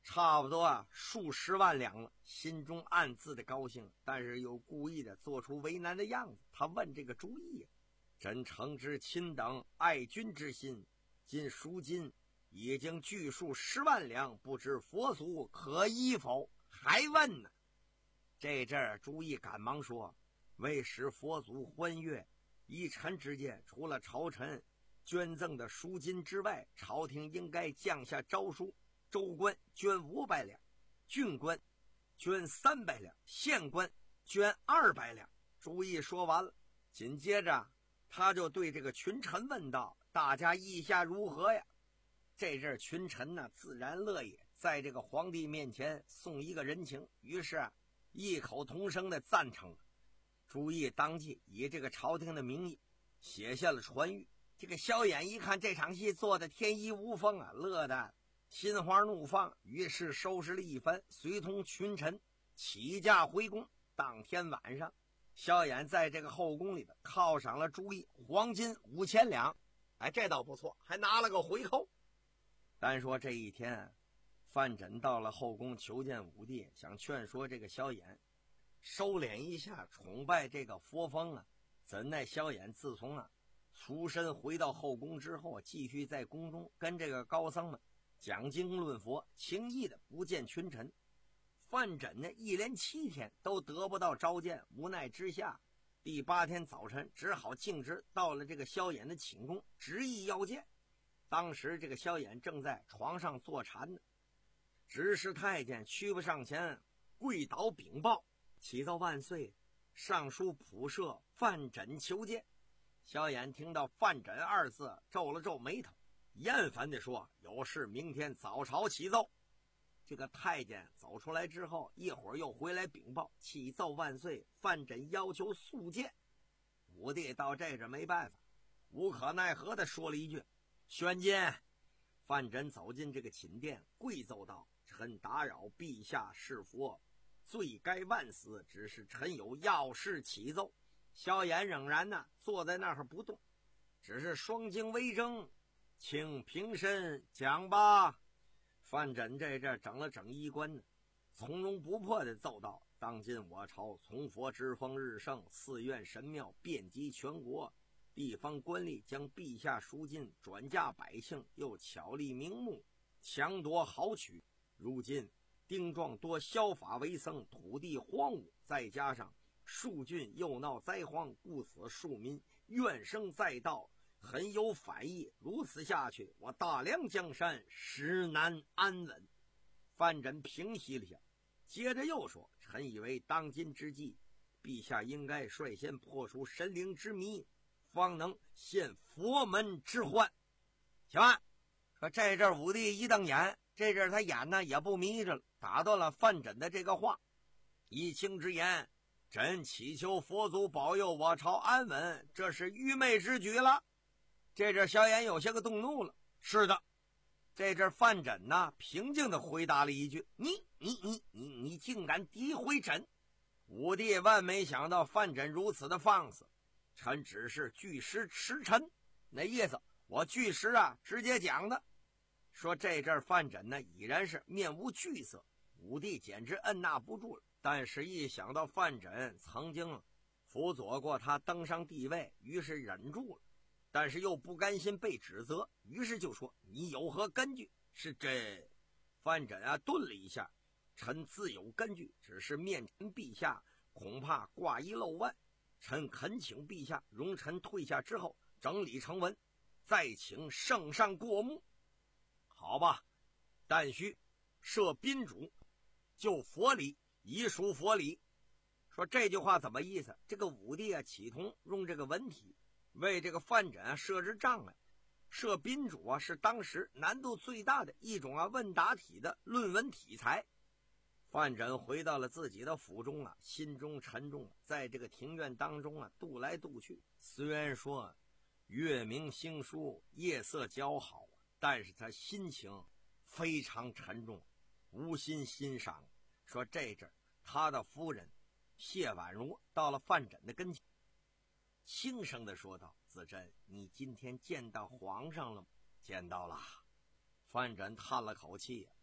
差不多啊数十万两了，心中暗自的高兴，但是又故意的做出为难的样子。他问这个朱毅：“朕诚知卿等爱君之心，今赎金已经巨数十万两，不知佛祖可依否？”还问呢。这阵儿朱毅赶忙说：“为使佛祖欢悦，依臣之见，除了朝臣捐赠的赎金之外，朝廷应该降下诏书，州官捐五百两，郡官捐三百两，县官捐二百两。”朱毅说完了，紧接着他就对这个群臣问道：“大家意下如何呀？”这阵群臣呢，自然乐也，在这个皇帝面前送一个人情，于是啊，异口同声的赞成了。朱毅当即以这个朝廷的名义写下了传谕。这个萧衍一看这场戏做的天衣无缝啊，乐得心花怒放，于是收拾了一番，随同群臣起驾回宫。当天晚上，萧衍在这个后宫里边犒赏了朱毅黄金五千两，哎，这倒不错，还拿了个回扣。单说这一天，范缜到了后宫求见武帝，想劝说这个萧衍收敛一下崇拜这个佛风啊。怎奈萧衍自从啊出身回到后宫之后，继续在宫中跟这个高僧们讲经论佛，轻易的不见群臣。范缜呢一连七天都得不到召见，无奈之下，第八天早晨只好径直到了这个萧衍的寝宫，执意要见。当时这个萧衍正在床上坐禅呢，执事太监屈不上前，跪倒禀报：“启奏万岁，尚书仆射范缜求见。”萧衍听到范缜二字，皱了皱眉头，厌烦地说：“有事明天早朝启奏。”这个太监走出来之后，一会儿又回来禀报：“启奏万岁，范缜要求速见。”武帝到这阵没办法，无可奈何地说了一句：“宣见。”范缜走进这个寝殿，跪奏道：“臣打扰陛下是佛，罪该万死，只是臣有要事启奏。”萧衍仍然呢坐在那儿不动，只是双睛微睁：“请平身讲吧。”范缜这阵整了整衣冠呢，从容不迫地奏道：“当今我朝从佛之风日盛，寺院神庙遍及全国，地方官吏将陛下赎金转嫁百姓，又巧立名目，强夺豪取。如今丁壮多削发为僧，土地荒芜，再加上数郡又闹灾荒，故此庶民怨声载道，很有反意。如此下去，我大梁江山实难安稳。”范缜平息了一下，接着又说：“臣以为当今之际，陛下应该率先破除神灵之谜，方能现佛门之患。”行吧，说这阵武帝一瞪眼，这阵他眼呢也不眯着了，打断了范缜的这个话：“以卿之言，朕祈求佛祖保佑我朝安稳，这是愚昧之举了。”这阵萧衍有些个动怒了。是的，这阵范缜呢平静地回答了一句：“你你你你你竟敢诋毁朕！”武帝万没想到范缜如此的放肆，臣只是据实持臣，那意思我据实啊直接讲的。说这阵范缜呢已然是面无惧色，武帝简直按捺不住了。但是一想到范缜曾经辅佐过他登上帝位，于是忍住了，但是又不甘心被指责，于是就说：“你有何根据？”是这范缜啊顿了一下：“臣自有根据，只是面陈陛下恐怕挂一漏万，臣恳请陛下容臣退下之后整理成文，再请圣上过目。”好吧，但须设宾主，就佛理，以属佛理。说这句话怎么意思？这个武帝啊企图用这个文体为这个范缜啊设置障碍。设宾主啊是当时难度最大的一种啊问答体的论文题材。范缜回到了自己的府中啊，心中沉重，在这个庭院当中啊踱来踱去。虽然说月明星疏，夜色较好，但是他心情非常沉重，无心欣赏。说这阵他的夫人谢婉如到了范缜的跟前，轻声地说道：“子珍，你今天见到皇上了吗？”“见到了。”范缜叹了口气，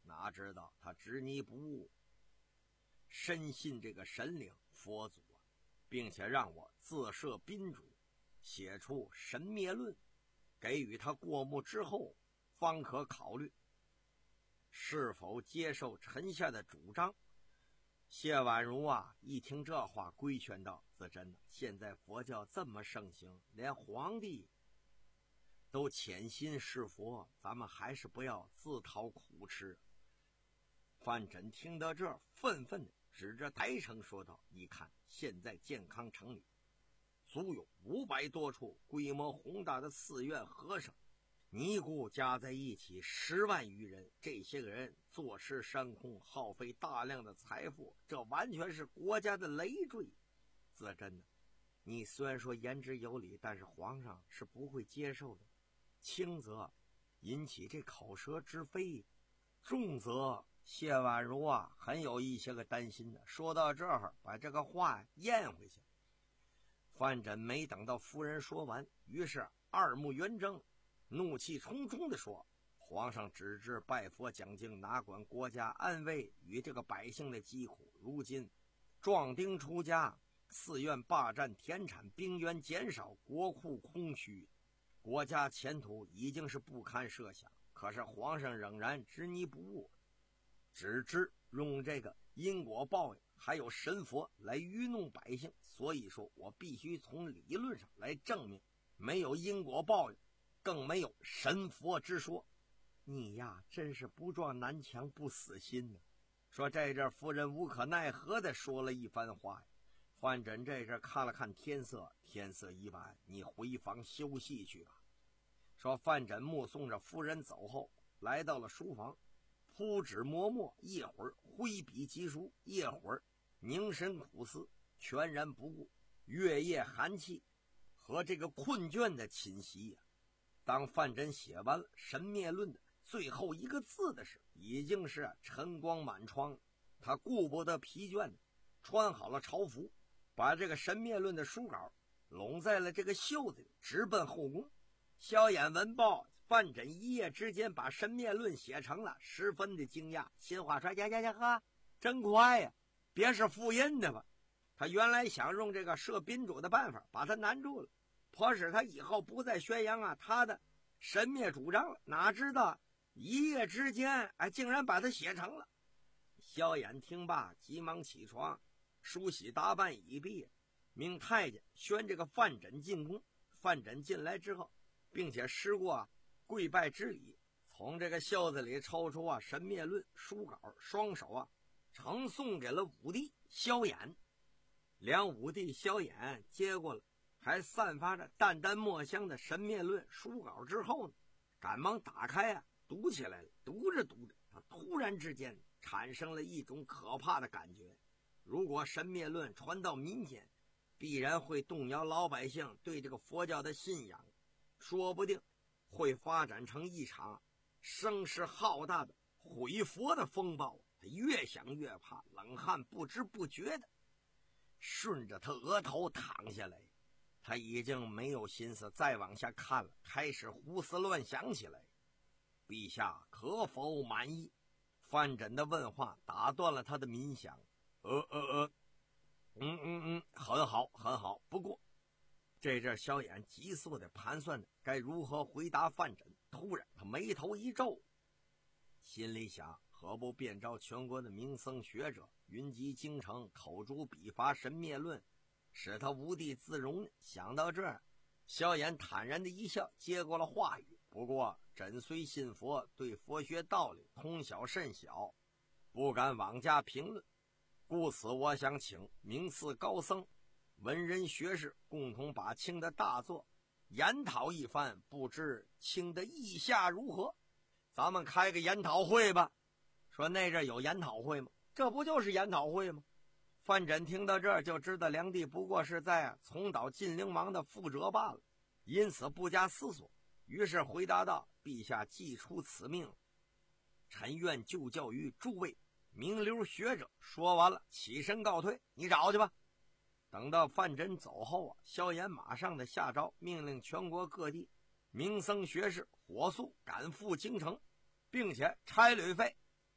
哪知道他执迷不悟，深信这个神灵佛祖啊，并且让我自设宾主，写出神灭论，给予他过目之后，方可考虑是否接受臣下的主张。谢婉如啊，一听这话，规劝道：“自真的，现在佛教这么盛行，连皇帝都潜心是佛，咱们还是不要自讨苦吃。”范缜听到这儿，愤愤地指着台城说道：“你看，现在健康城里足有五百多处规模宏大的寺院和尚，尼姑加在一起十万余人，这些个人坐吃山空，耗费大量的财富，这完全是国家的累赘。自真的，你虽然说言之有理，但是皇上是不会接受的。轻则引起这口舌之非，重则……”谢婉如啊，很有一些个担心的。说到这儿，把这个话咽回去。范缜没等到夫人说完，于是二目圆睁，怒气冲冲地说：“皇上只知拜佛讲经，哪管国家安危与这个百姓的疾苦。如今壮丁出家，寺院霸占田产，兵源减少，国库空虚，国家前途已经是不堪设想。可是皇上仍然执迷不悟，只知用这个因果报应还有神佛来愚弄百姓，所以说我必须从理论上来证明没有因果报应，更没有神佛之说。你呀，真是不撞南墙不死心呢。”说这阵夫人无可奈何的说了一番话呀。范缜这阵看了看天色，天色已晚，你回房休息去吧。说范缜目送着夫人走后，来到了书房，铺纸磨墨，一会儿挥笔疾书，一会儿凝神苦思，全然不顾月夜寒气和这个困倦的侵袭呀。当范缜写完了《神灭论》的最后一个字的时候，已经是晨光满窗。他顾不得疲倦的穿好了朝服，把这个《神灭论》的书稿拢在了这个袖子里，直奔后宫。萧衍闻报范缜一夜之间把《神灭论》写成了，十分的惊讶，心话说：“呀呀呀呵，真快呀！别是复印的吧？”他原来想用这个设宾主的办法把他难住了，迫使他以后不再宣扬啊他的神灭主张了。哪知道一夜之间，哎，竟然把他写成了。萧衍听罢，急忙起床，梳洗打扮已毕，命太监宣这个范缜进宫。范缜进来之后，并且施过啊跪拜之礼，从这个袖子里抽出啊《神灭论》书稿，双手啊呈送给了武帝萧衍。两武帝萧衍接过了还散发着淡淡墨香的《神灭论》书稿之后呢，赶忙打开啊读起来了。读着读着，他突然之间产生了一种可怕的感觉。如果《神灭论》传到民间，必然会动摇老百姓对这个佛教的信仰，说不定会发展成一场声势浩大的毁佛的风暴。他越想越怕，冷汗不知不觉的顺着他额头淌下来。他已经没有心思再往下看了，开始胡思乱想起来。陛下可否满意？范缜的问话打断了他的冥想。呃呃呃，嗯嗯嗯，很好很好。不过这阵萧衍急速的盘算着该如何回答范缜，突然他眉头一皱，心里想：何不便召全国的名僧学者云集京城，口诛笔伐《神灭论》，使他无地自容呢？想到这儿，萧衍坦然的一笑，接过了话语。不过朕虽信佛，对佛学道理通晓甚小，不敢妄加评论，故此我想请名次高僧、文人学士共同把卿的大作研讨一番，不知卿的意下如何？咱们开个研讨会吧。说那阵有研讨会吗？这不就是研讨会吗？范缜听到这儿就知道梁帝不过是在重蹈晋灵王的覆辙罢了，因此不加思索，于是回答道：陛下既出此命，臣愿就教于诸位名流学者。说完了，起身告退，你找去吧。等到范缜走后啊，萧衍马上的下诏，命令全国各地名僧学士火速赶赴京城，并且差旅费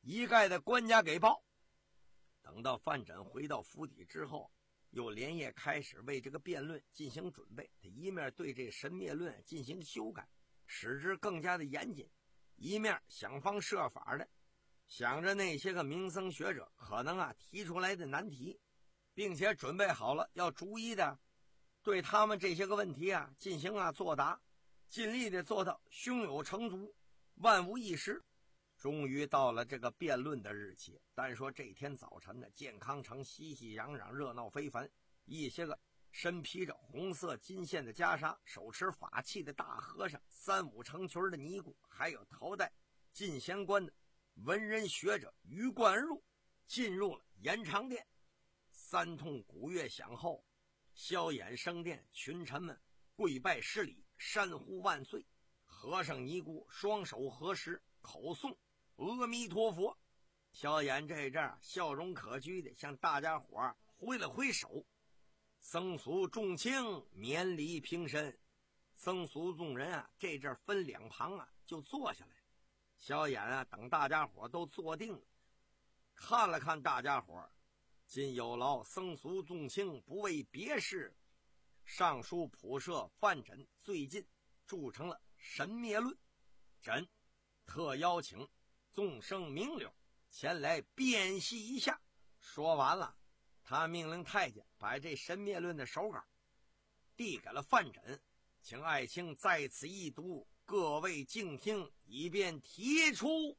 一概的官家给报。等到范缜回到府邸之后，又连夜开始为这个辩论进行准备。他一面对这神灭论进行修改，使之更加的严谨，一面想方设法的想着那些个名僧学者可能啊提出来的难题，并且准备好了要逐一的对他们这些个问题啊进行啊作答，尽力的做到胸有成竹，万无一失。终于到了这个辩论的日期。但说这天早晨呢，健康城熙熙攘攘，热闹非凡。一些个身披着红色金线的袈裟，手持法器的大和尚，三五成群的尼姑，还有头戴进贤冠的文人学者鱼贯而入，进入了延长殿。三通鼓乐响后，萧衍升殿，群臣们跪拜施礼，山呼万岁。和尚尼姑双手合十，口诵阿弥陀佛。萧衍这阵儿笑容可掬的向大家伙挥了挥手，僧俗众卿免礼平身。僧俗众人啊这阵儿分两旁啊就坐下来。萧衍啊等大家伙都坐定了，看了看大家伙，今有劳僧俗众卿不为别事，上书普赦范缜最近铸成了神灭论，朕特邀请众生名流前来辨析一下。说完了，他命令太监把这神灭论的手稿递给了范缜，请爱卿在此一读，各位静听，以便提出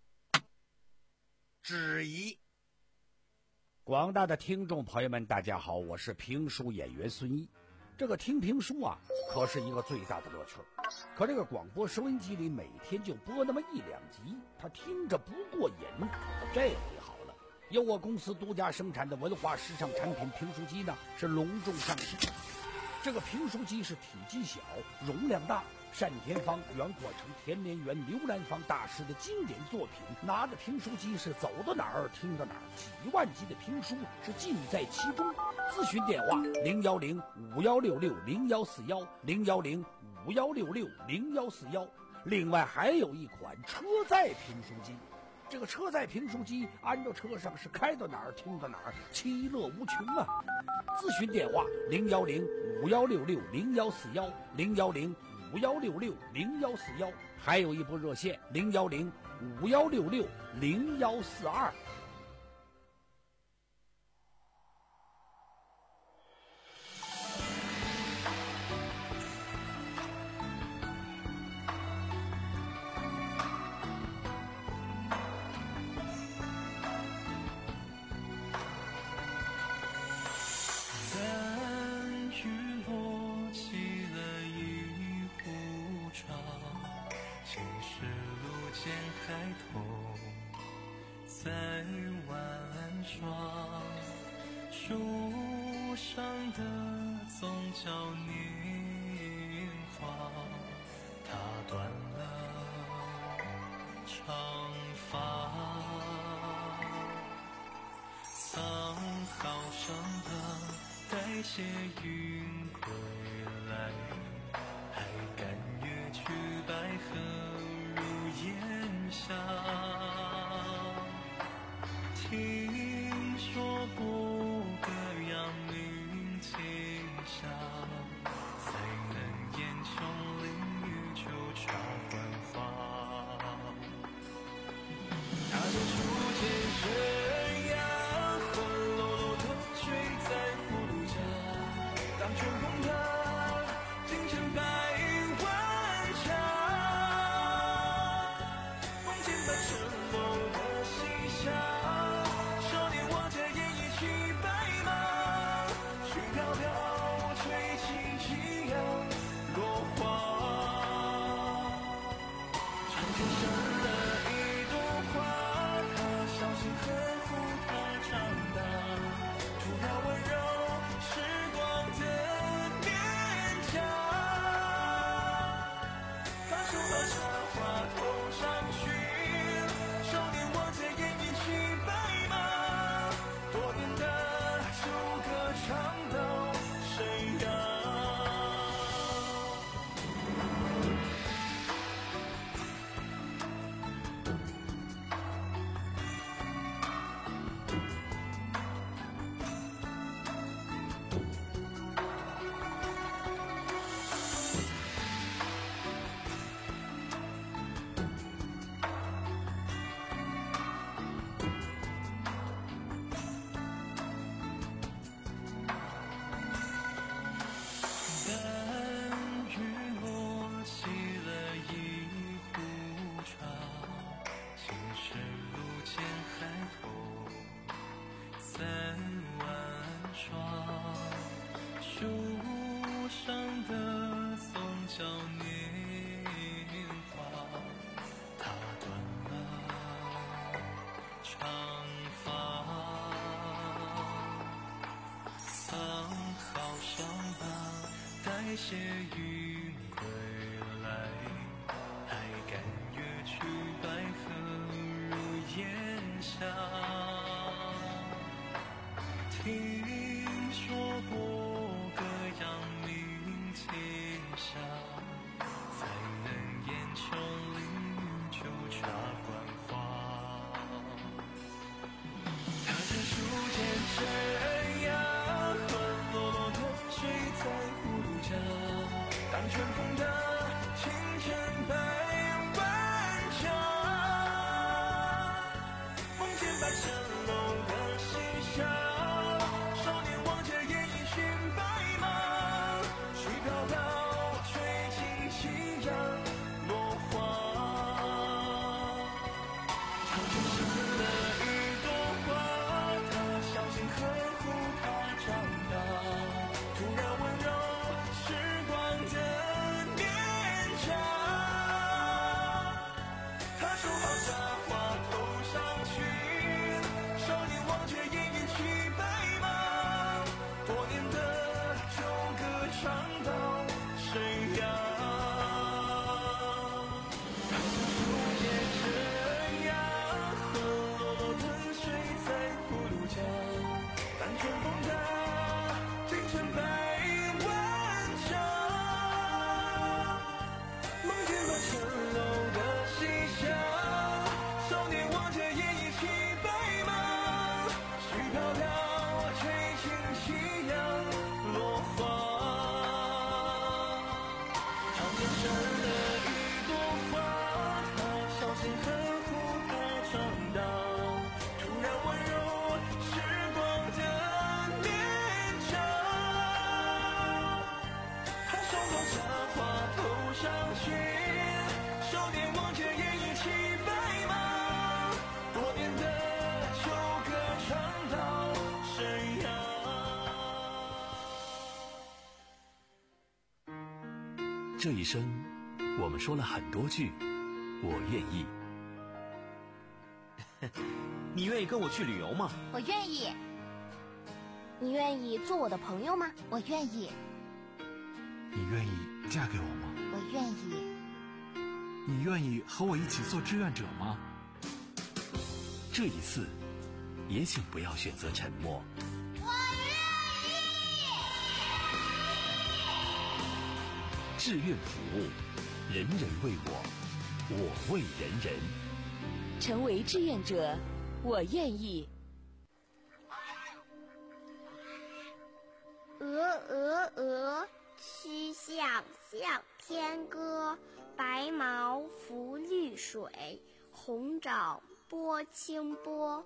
质疑。 广大的听众朋友们，大家好，我是评书演员孙一。这个听评书啊，可是一个最大的乐趣。可这个广播收音机里每天就播那么一两集，他听着不过瘾。这回好了，由我公司独家生产的文化时尚产品评书机呢，是隆重上市。这个评书机是体积小，容量大，单田芳、袁阔成、田连元、刘兰芳大师的经典作品。拿着评书机是走到哪儿听到哪儿，几万集的评书是尽在其中。咨询电话零幺零五幺六六零幺四幺零幺零五幺六六零幺四幺。另外还有一款车载评书机，这个车载评书机安到车上是开到哪儿听到哪儿，其乐无穷啊！咨询电话零幺零五幺六六零幺四幺零幺零五幺六六零幺四幺，还有一部热线零幺零五幺六六零幺四二。 在晚霜，树上的总叫年华，它断了长发，藏好上了待谢云归来，还敢越去白鹤如烟霞。听说过个阳明镜下，才能烟穷淋雨就插冠花。他的初见悬崖，昏落落的坠在葫芦家。当春风它尽成百万场，梦见半沉默的西夏。少年我这烟已去。 带些云归来，还敢越去白鹤如烟霞。听说过歌阳明天下，才能烟秋淋雨酒茶观花。他这书间悬崖，昏落落的水在葫芦家，当春风的清晨百万家，梦见半舷楼的西夏，少年望着烟影寻白马，絮飘飘吹进夕阳落花。长城上的一朵花，它小心呵护它长大，突然温柔时光的面颊。他手好插花头上去，少年望着烟烟骑白马，多年的旧歌唱到生涯。他这书间悬崖，昏落落的水在葫芦家，当春风的京城百万家，梦见半舷楼的西夏，少年望着烟影骑白马，絮飘飘吹进夕阳落花。长江上的一朵花，它小心呵护它长大，突然温柔时光的面颊。他手捧插花头上去，少年望着烟影骑白马，多年的旧歌唱到生涯。 这一生，我们说了很多句“我愿意”。 你愿意跟我去旅游吗？ 我愿意。你愿意做我的朋友吗？我愿意。 你愿意嫁给我吗？ 我愿意。 你愿意和我一起做志愿者吗？ 这一次，也请不要选择沉默。志愿服务，人人为我，我为人人。 成为志愿者，我愿意。 鹅鹅鹅，曲项向天歌。白毛浮绿水，红爪拨清波。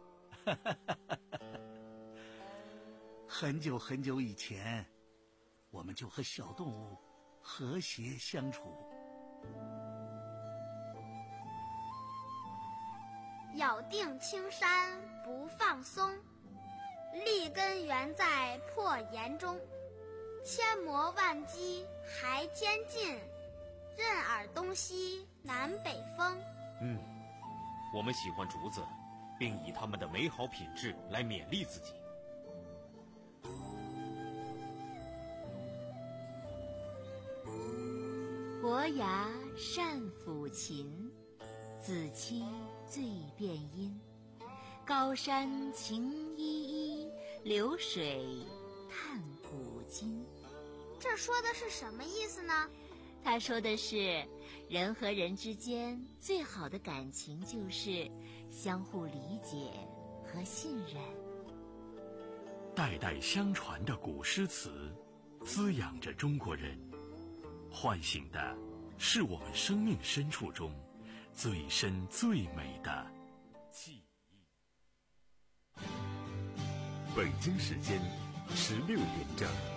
很久很久以前，我们就和小动物和谐相处。 咬定青山不放松，立根原在破岩中。千磨万击还坚劲，任尔东西南北风。 嗯，我们喜欢竹子，并以它们的美好品质来勉励自己。 伯牙善抚琴，子期醉辨音。高山晴依依，流水叹古今。 这说的是什么意思呢？ 他说的是，人和人之间最好的感情就是相互理解和信任。 代代相传的古诗词，滋养着中国人，唤醒的是我们生命深处中最深最美的记忆。 北京时间十六点整。